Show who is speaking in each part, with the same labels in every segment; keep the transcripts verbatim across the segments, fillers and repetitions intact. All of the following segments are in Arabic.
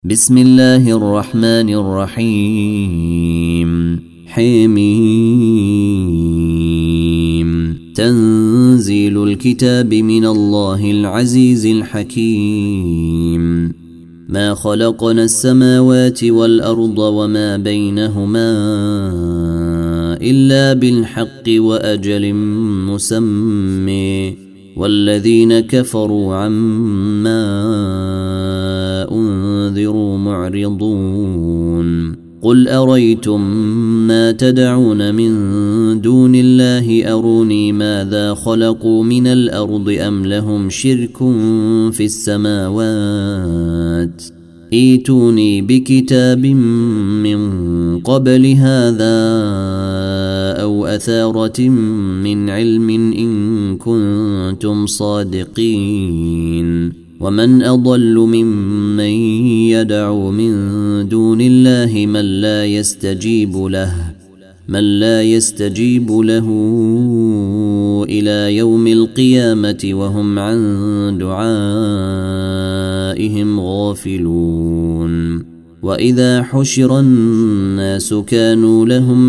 Speaker 1: بسم الله الرحمن الرحيم حميم تنزيل الكتاب من الله العزيز الحكيم ما خلقنا السماوات والأرض وما بينهما إلا بالحق وأجل مسمى والذين كفروا عما أنذروا معرضون قل أريتم ما تدعون من دون الله أروني ماذا خلقوا من الأرض أم لهم شرك في السماوات ائتوني بكتاب من قبل هذا أو أثارة من علم إن كنتم صادقين ومن أضل ممن يدعو من دون الله من لا يستجيب له من لا يستجيب له إلى يوم القيامة وهم عن دعائهم غافلون وإذا حشر الناس كانوا لهم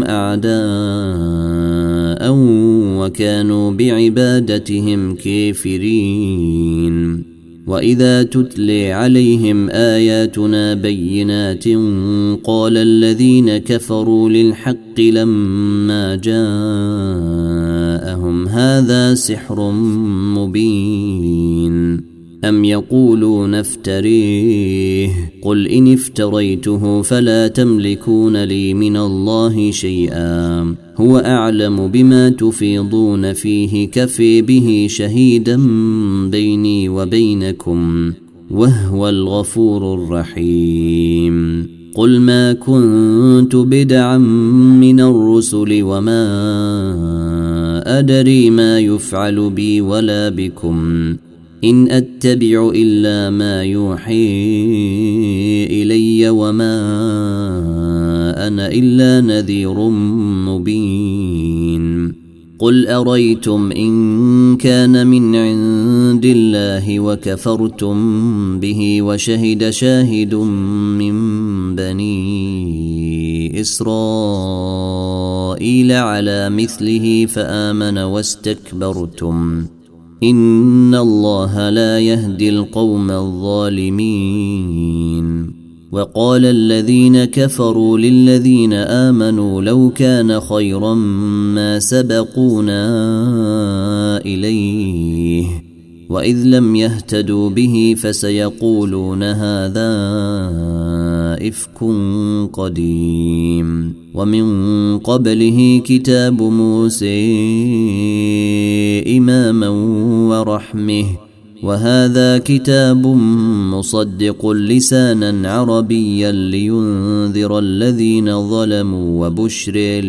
Speaker 1: أعداء وكانوا بعبادتهم كافرين وإذا تتلي عليهم آياتنا بينات قال الذين كفروا للحق لما جاءهم هذا سحر مبين أم يقولون افتريه قل إن افتريته فلا تملكون لي من الله شيئا هو أعلم بما تفيضون فيه كفي به شهيدا بيني وبينكم وهو الغفور الرحيم قل ما كنت بدعا من الرسل وما أدري ما يفعل بي ولا بكم إن أتبع إلا ما يوحي إلي وما أنا إلا نذير مبين قل أريتم إن كان من عند الله وكفرتم به وشهد شاهد من بني إسرائيل على مثله فآمن واستكبرتم إن الله لا يهدي القوم الظالمين وقال الذين كفروا للذين آمنوا لو كان خيرا ما سبقونا إليه وإذ لم يهتدوا به فسيقولون هذا إفك قديم ومن قبله كتاب موسى إماما ورحمه وهذا كتاب مصدق لسانا عربيا لينذر الذين ظلموا وبشر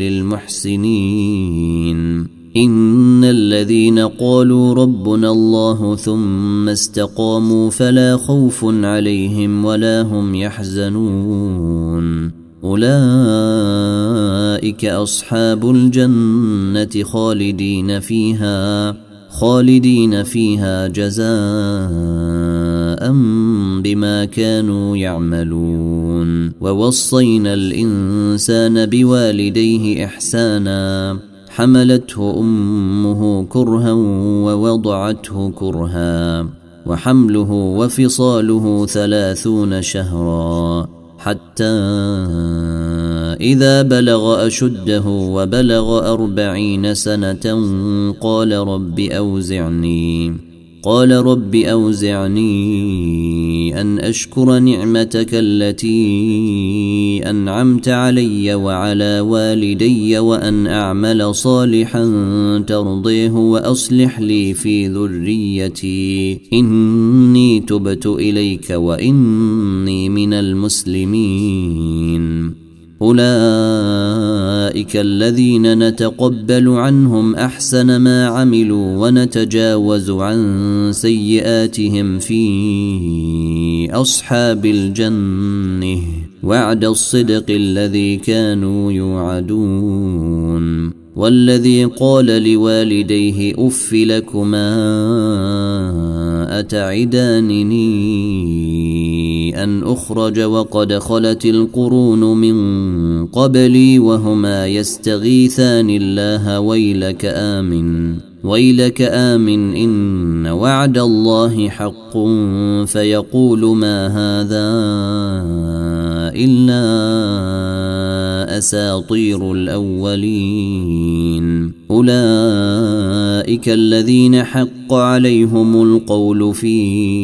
Speaker 1: للمحسنين إن الذين قالوا ربنا الله ثم استقاموا فلا خوف عليهم ولا هم يحزنون أولئك أصحاب الجنة خالدين فيها خالدين فيها جزاء بما كانوا يعملون ووصينا الإنسان بوالديه إحسانا حملته أمه كرها ووضعته كرها وحمله وفصاله ثلاثون شهرا حتى إذا بلغ أشده وبلغ أربعين سنة قال رب أوزعني قال رب أوزعني أن أشكر نعمتك التي أنعمت علي وعلى والدي وأن أعمل صالحا ترضيه وأصلح لي في ذريتي إني تبت إليك وإني من المسلمين أولئك الذين نتقبل عنهم أحسن ما عملوا ونتجاوز عن سيئاتهم في أصحاب الجنة وعد الصدق الذي كانوا يوعدون والذي قال لوالديه أف لكما أتعدانني أن أخرج وقد خلت القرون من قبلي وهما يستغيثان الله ويلك آمن ويلك آمن إن وعد الله حق فيقول ما هذا إلا أساطير الأولين أولئك الذين حق عليهم القول في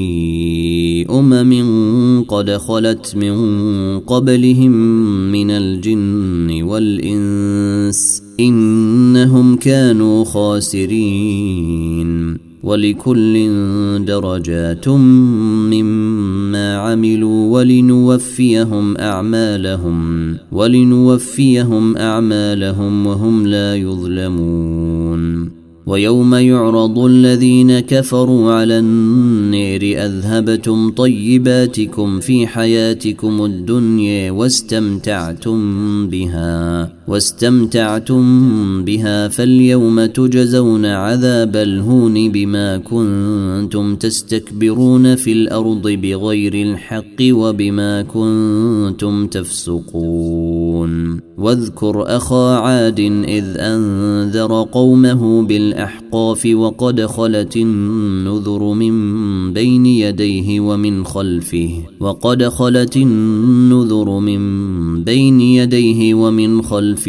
Speaker 1: أمم قد خلت من قبلهم من الجن والإنس إنهم كانوا خاسرين ولكل درجات مما عملوا ولنوفيهم أعمالهم ولنوفيهم أعمالهم وهم لا يظلمون ويوم يعرض الذين كفروا على النار أذهبتم طيباتكم في حياتكم الدنيا واستمتعتم بها واستمتعتم بها فاليوم تجزون عذاب الهون بما كنتم تستكبرون في الأرض بغير الحق وبما كنتم تفسقون واذكر أخا عاد إذ أنذر قومه بالأحقاف وقد خلت النذر من بين يديه ومن خلفه وقد خلت النذر من بين يديه ومن خلفه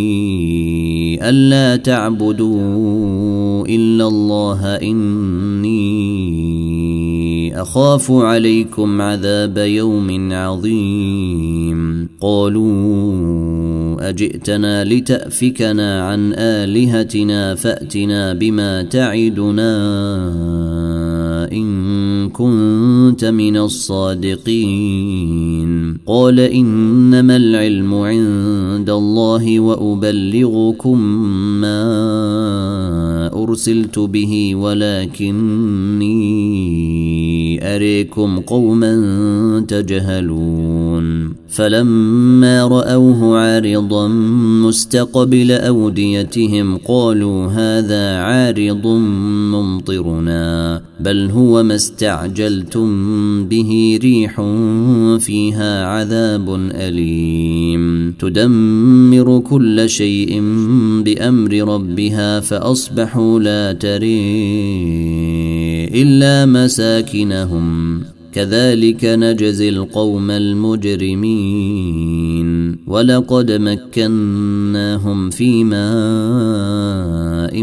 Speaker 1: ألا تعبدوا إلا الله إني أخاف عليكم عذاب يوم عظيم قالوا أجئتنا لتأفكنا عن آلهتنا فأتنا بما تعدنا إن كنت من الصادقين قال إنما العلم عند الله وأبلغكم ما أرسلت به ولكني أريكم قوما تجهلون فلما رأوه عارضا مستقبل أوديتهم قالوا هذا عارض ممطرنا بل هو ما استعجلتم به ريح فيها عذاب أليم تدمر كل شيء بأمر ربها فأصبحوا لا تري إلا مساكنهم كذلك نجزي القوم المجرمين ولقد مكناهم في ماء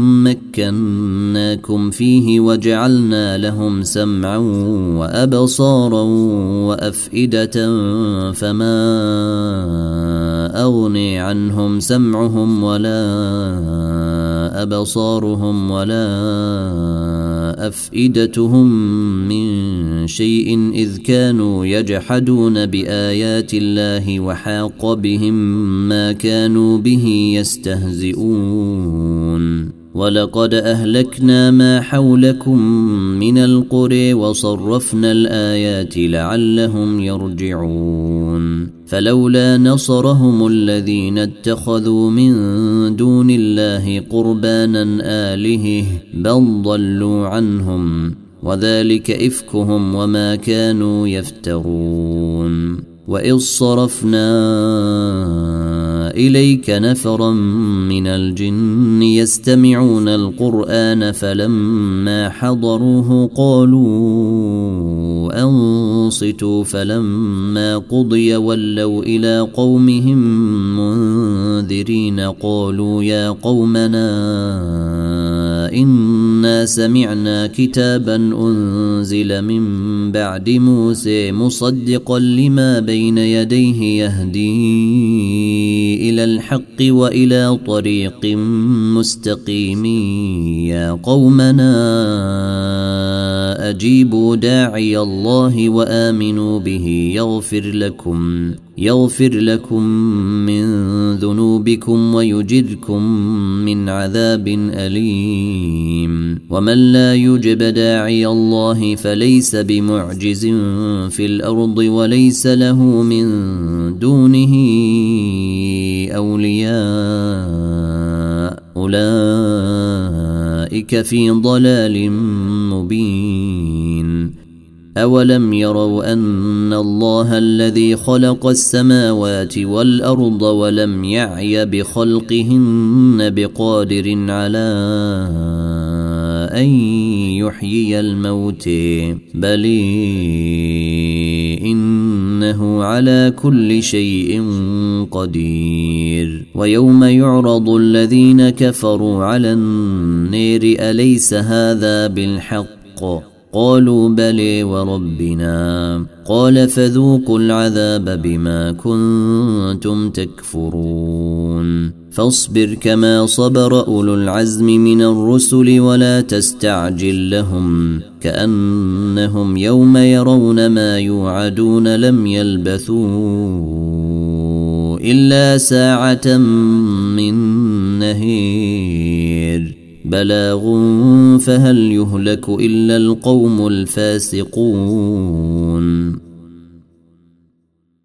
Speaker 1: مكناكم فيه وجعلنا لهم سمعا وأبصارا وأفئدة فما أغني عنهم سمعهم ولا أبصارهم ولا أفئدتهم من شيء إذ كانوا يجحدون بآيات الله وحاق بهم ما كانوا به يستهزئون ولقد أهلكنا ما حولكم من القرى وصرفنا الآيات لعلهم يرجعون فلولا نصرهم الذين اتخذوا من دون الله قربانا آلهة بل ضلوا عنهم وذلك إفكهم وما كانوا يفترون وإذ صرفنا إليك نفرا من الجن يستمعون القرآن فلما حضروه قالوا أنصتوا فلما قضي ولوا إلى قومهم منذرين قالوا يا قومنا إنا سمعنا كتابا أنزل من بعد موسى مصدقا لما بين يديه يهدي إلى الحق وإلى طريق مستقيم يا قومنا أجيبوا داعي الله وآمنوا به يغفر لكم يغفر لكم من ذنوبكم ويجركم من عذاب أليم ومن لا يجب داعي الله فليس بمعجز في الأرض وليس له من دونه أولياء أولئك في ضلال مبين أولم يروا أن الله الذي خلق السماوات والأرض ولم يعي بخلقهن بقادر على أن يحيي الموت بل إنه على كل شيء قدير. ويوم يعرض الذين كفروا على النار أليس هذا بالحق؟ قالوا بلى وربنا. قال فذوقوا العذاب بما كنتم تكفرون. فاصبر كما صبر أولو العزم من الرسل ولا تستعجل لهم كأنهم يوم يرون ما يوعدون لم يلبثوا إلا ساعة من نهير بلاغ فهل يهلك إلا القوم الفاسقون.